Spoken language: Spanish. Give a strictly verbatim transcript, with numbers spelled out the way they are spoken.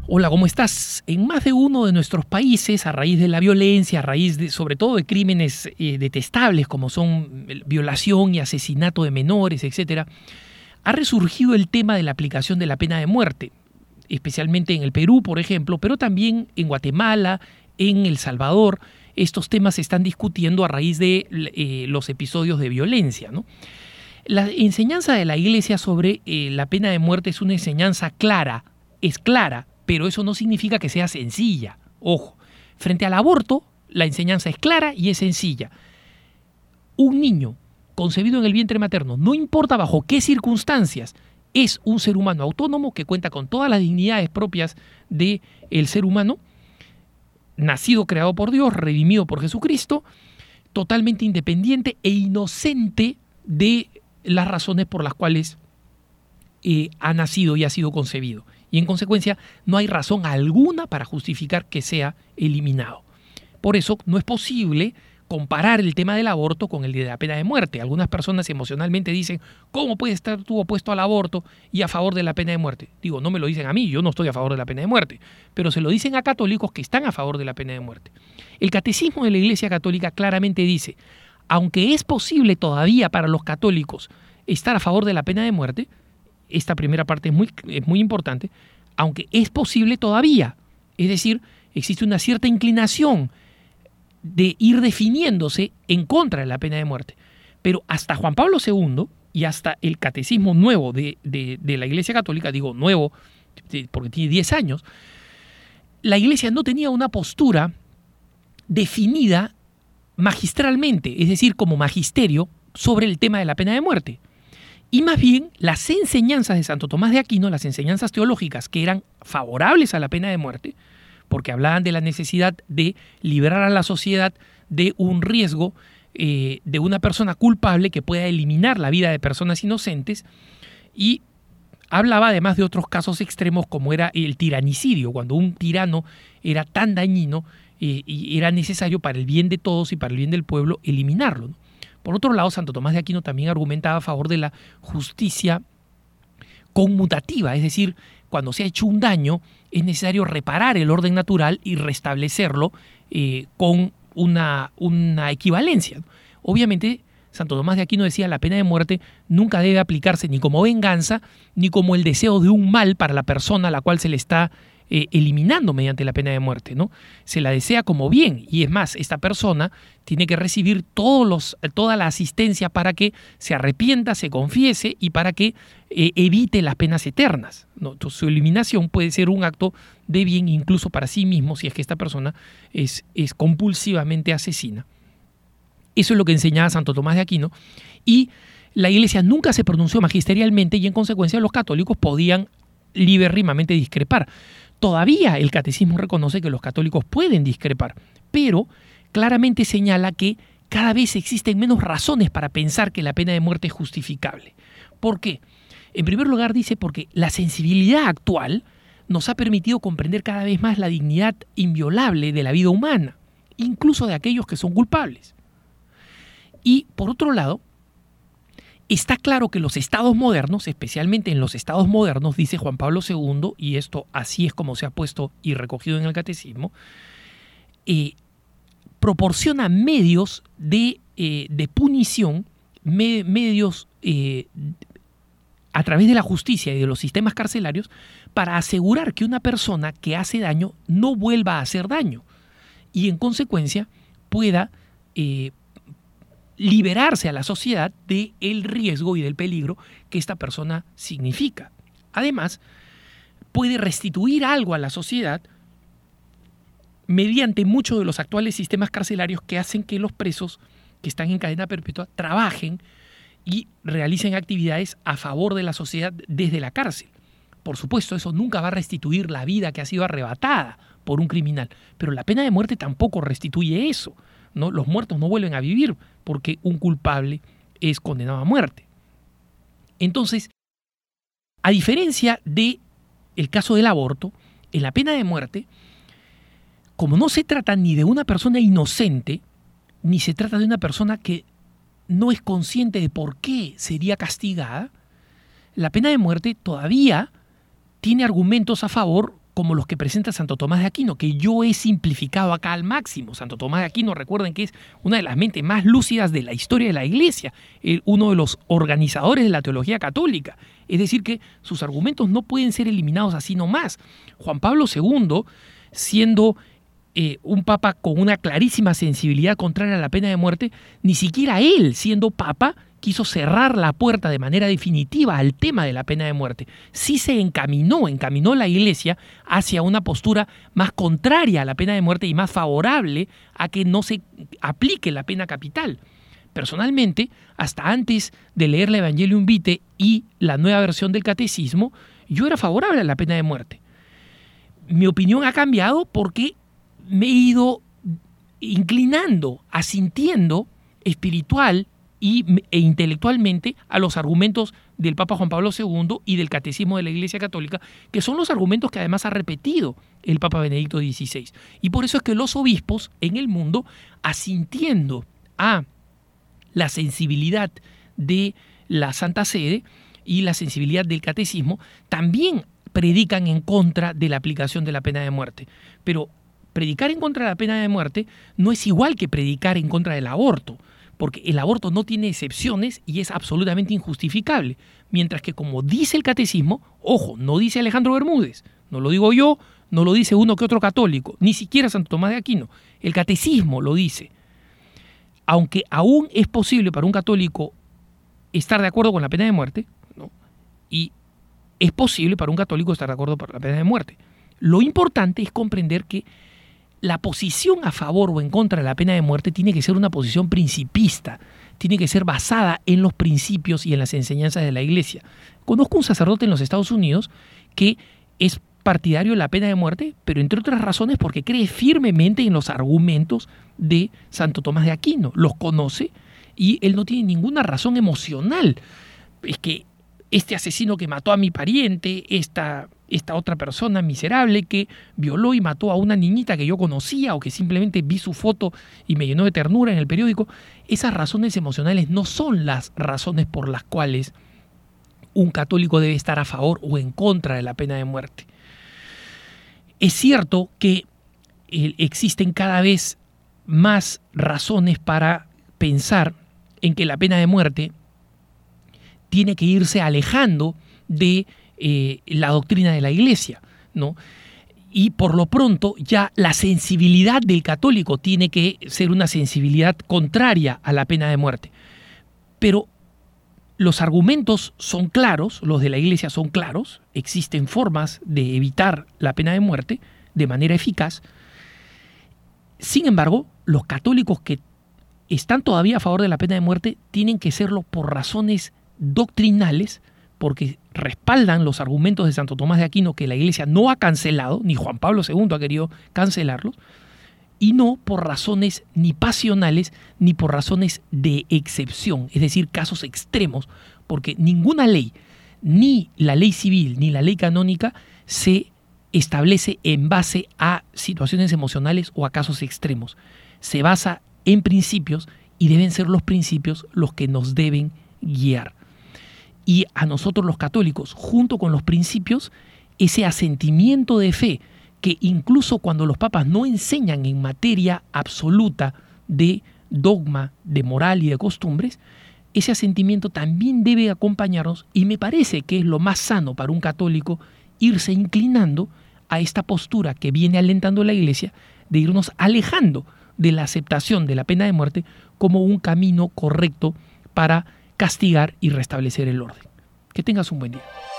Hola, ¿cómo estás? En más de uno de nuestros países, a raíz de la violencia, a raíz de, sobre todo de crímenes eh, detestables como son violación y asesinato de menores, etcétera, ha resurgido el tema de la aplicación de la pena de muerte, especialmente en el Perú, por ejemplo, pero también en Guatemala, en El Salvador. Estos temas se están discutiendo a raíz de eh, los episodios de violencia, ¿no? La enseñanza de la Iglesia sobre eh, la pena de muerte es una enseñanza clara, es clara, pero eso no significa que sea sencilla. Ojo, frente al aborto, la enseñanza es clara y es sencilla. Un niño concebido en el vientre materno, no importa bajo qué circunstancias, es un ser humano autónomo que cuenta con todas las dignidades propias del ser humano, nacido, creado por Dios, redimido por Jesucristo, totalmente independiente e inocente de las razones por las cuales eh, ha nacido y ha sido concebido. Y en consecuencia no hay razón alguna para justificar que sea eliminado. Por eso no es posible comparar el tema del aborto con el de la pena de muerte. Algunas personas emocionalmente dicen, ¿cómo puedes estar tú opuesto al aborto y a favor de la pena de muerte? Digo, no me lo dicen a mí, yo no estoy a favor de la pena de muerte, pero se lo dicen a católicos que están a favor de la pena de muerte. El catecismo de la Iglesia Católica claramente dice, aunque es posible todavía para los católicos estar a favor de la pena de muerte, esta primera parte es muy, es muy importante, aunque es posible todavía, es decir, existe una cierta inclinación de ir definiéndose en contra de la pena de muerte. Pero hasta Juan Pablo segundo y hasta el catecismo nuevo de, de, de la Iglesia Católica, digo nuevo porque tiene diez años, la Iglesia no tenía una postura definida magistralmente, es decir, como magisterio, sobre el tema de la pena de muerte. Y más bien, las enseñanzas de Santo Tomás de Aquino, las enseñanzas teológicas que eran favorables a la pena de muerte, porque hablaban de la necesidad de liberar a la sociedad de un riesgo eh, de una persona culpable que pueda eliminar la vida de personas inocentes, y hablaba además de otros casos extremos como era el tiranicidio, cuando un tirano era tan dañino eh, y era necesario para el bien de todos y para el bien del pueblo eliminarlo, ¿no? Por otro lado, Santo Tomás de Aquino también argumentaba a favor de la justicia conmutativa, es decir, cuando se ha hecho un daño es necesario reparar el orden natural y restablecerlo eh, con una, una equivalencia. Obviamente, Santo Tomás de Aquino decía que la pena de muerte nunca debe aplicarse ni como venganza ni como el deseo de un mal para la persona a la cual se le está Eh, eliminando mediante la pena de muerte, ¿no? Se la desea como bien, y es más, esta persona tiene que recibir todos los, toda la asistencia para que se arrepienta, se confiese y para que eh, evite las penas eternas, ¿no? Entonces, su eliminación puede ser un acto de bien incluso para sí mismo si es que esta persona es, es compulsivamente asesina. Eso es lo que enseñaba Santo Tomás de Aquino, y la Iglesia nunca se pronunció magisterialmente y en consecuencia los católicos podían libérrimamente discrepar. Todavía el catecismo reconoce que los católicos pueden discrepar, pero claramente señala que cada vez existen menos razones para pensar que la pena de muerte es justificable. ¿Por qué? En primer lugar dice porque la sensibilidad actual nos ha permitido comprender cada vez más la dignidad inviolable de la vida humana, incluso de aquellos que son culpables. Y por otro lado, está claro que los estados modernos, especialmente en los estados modernos, dice Juan Pablo segundo, y esto así es como se ha puesto y recogido en el catecismo, eh, proporciona medios de, eh, de punición, me, medios eh, a través de la justicia y de los sistemas carcelarios para asegurar que una persona que hace daño no vuelva a hacer daño y en consecuencia pueda eh, liberarse a la sociedad del riesgo y del peligro que esta persona significa. Además, puede restituir algo a la sociedad mediante muchos de los actuales sistemas carcelarios que hacen que los presos que están en cadena perpetua trabajen y realicen actividades a favor de la sociedad desde la cárcel. Por supuesto, eso nunca va a restituir la vida que ha sido arrebatada por un criminal, pero la pena de muerte tampoco restituye eso, ¿no? Los muertos no vuelven a vivir porque un culpable es condenado a muerte. Entonces, a diferencia del caso del aborto, en la pena de muerte, como no se trata ni de una persona inocente, ni se trata de una persona que no es consciente de por qué sería castigada, la pena de muerte todavía tiene argumentos a favor como los que presenta Santo Tomás de Aquino, que yo he simplificado acá al máximo. Santo Tomás de Aquino, recuerden que es una de las mentes más lúcidas de la historia de la Iglesia, eh, uno de los organizadores de la teología católica. Es decir, que sus argumentos no pueden ser eliminados así nomás. Juan Pablo segundo, siendo eh, un papa con una clarísima sensibilidad contraria a la pena de muerte, ni siquiera él, siendo papa, quiso cerrar la puerta de manera definitiva al tema de la pena de muerte. Sí se encaminó, encaminó la Iglesia hacia una postura más contraria a la pena de muerte y más favorable a que no se aplique la pena capital. Personalmente, hasta antes de leer la Evangelium Vitae y la nueva versión del Catecismo, yo era favorable a la pena de muerte. Mi opinión ha cambiado porque me he ido inclinando, asintiendo espiritual y, e intelectualmente a los argumentos del Papa Juan Pablo segundo y del Catecismo de la Iglesia Católica, que son los argumentos que además ha repetido el Papa Benedicto dieciséis. Y por eso es que los obispos en el mundo, asintiendo a la sensibilidad de la Santa Sede y la sensibilidad del Catecismo, también predican en contra de la aplicación de la pena de muerte. Pero predicar en contra de la pena de muerte no es igual que predicar en contra del aborto, porque el aborto no tiene excepciones y es absolutamente injustificable. Mientras que, como dice el Catecismo, ojo, no dice Alejandro Bermúdez, no lo digo yo, no lo dice uno que otro católico, ni siquiera Santo Tomás de Aquino, el Catecismo lo dice. Aunque aún es posible para un católico estar de acuerdo con la pena de muerte, ¿no? Y es posible para un católico estar de acuerdo con la pena de muerte. Lo importante es comprender que la posición a favor o en contra de la pena de muerte tiene que ser una posición principista, tiene que ser basada en los principios y en las enseñanzas de la Iglesia. Conozco un sacerdote en los Estados Unidos que es partidario de la pena de muerte, pero entre otras razones porque cree firmemente en los argumentos de Santo Tomás de Aquino. Los conoce y él no tiene ninguna razón emocional. Es que este asesino que mató a mi pariente, esta, esta otra persona miserable que violó y mató a una niñita que yo conocía o que simplemente vi su foto y me llenó de ternura en el periódico, esas razones emocionales no son las razones por las cuales un católico debe estar a favor o en contra de la pena de muerte. Es cierto que eh, existen cada vez más razones para pensar en que la pena de muerte tiene que irse alejando de eh, la doctrina de la Iglesia, ¿no? Y por lo pronto ya la sensibilidad del católico tiene que ser una sensibilidad contraria a la pena de muerte. Pero los argumentos son claros, los de la Iglesia son claros, existen formas de evitar la pena de muerte de manera eficaz. Sin embargo, los católicos que están todavía a favor de la pena de muerte tienen que serlo por razones doctrinales, porque respaldan los argumentos de Santo Tomás de Aquino que la Iglesia no ha cancelado, ni Juan Pablo segundo ha querido cancelarlos, y no por razones ni pasionales ni por razones de excepción, es decir, casos extremos, porque ninguna ley, ni la ley civil ni la ley canónica, se establece en base a situaciones emocionales o a casos extremos. Se basa en principios y deben ser los principios los que nos deben guiar. Y a nosotros los católicos, junto con los principios, ese asentimiento de fe que incluso cuando los papas no enseñan en materia absoluta de dogma, de moral y de costumbres, ese asentimiento también debe acompañarnos y me parece que es lo más sano para un católico irse inclinando a esta postura que viene alentando la Iglesia de irnos alejando de la aceptación de la pena de muerte como un camino correcto para castigar y restablecer el orden. Que tengas un buen día.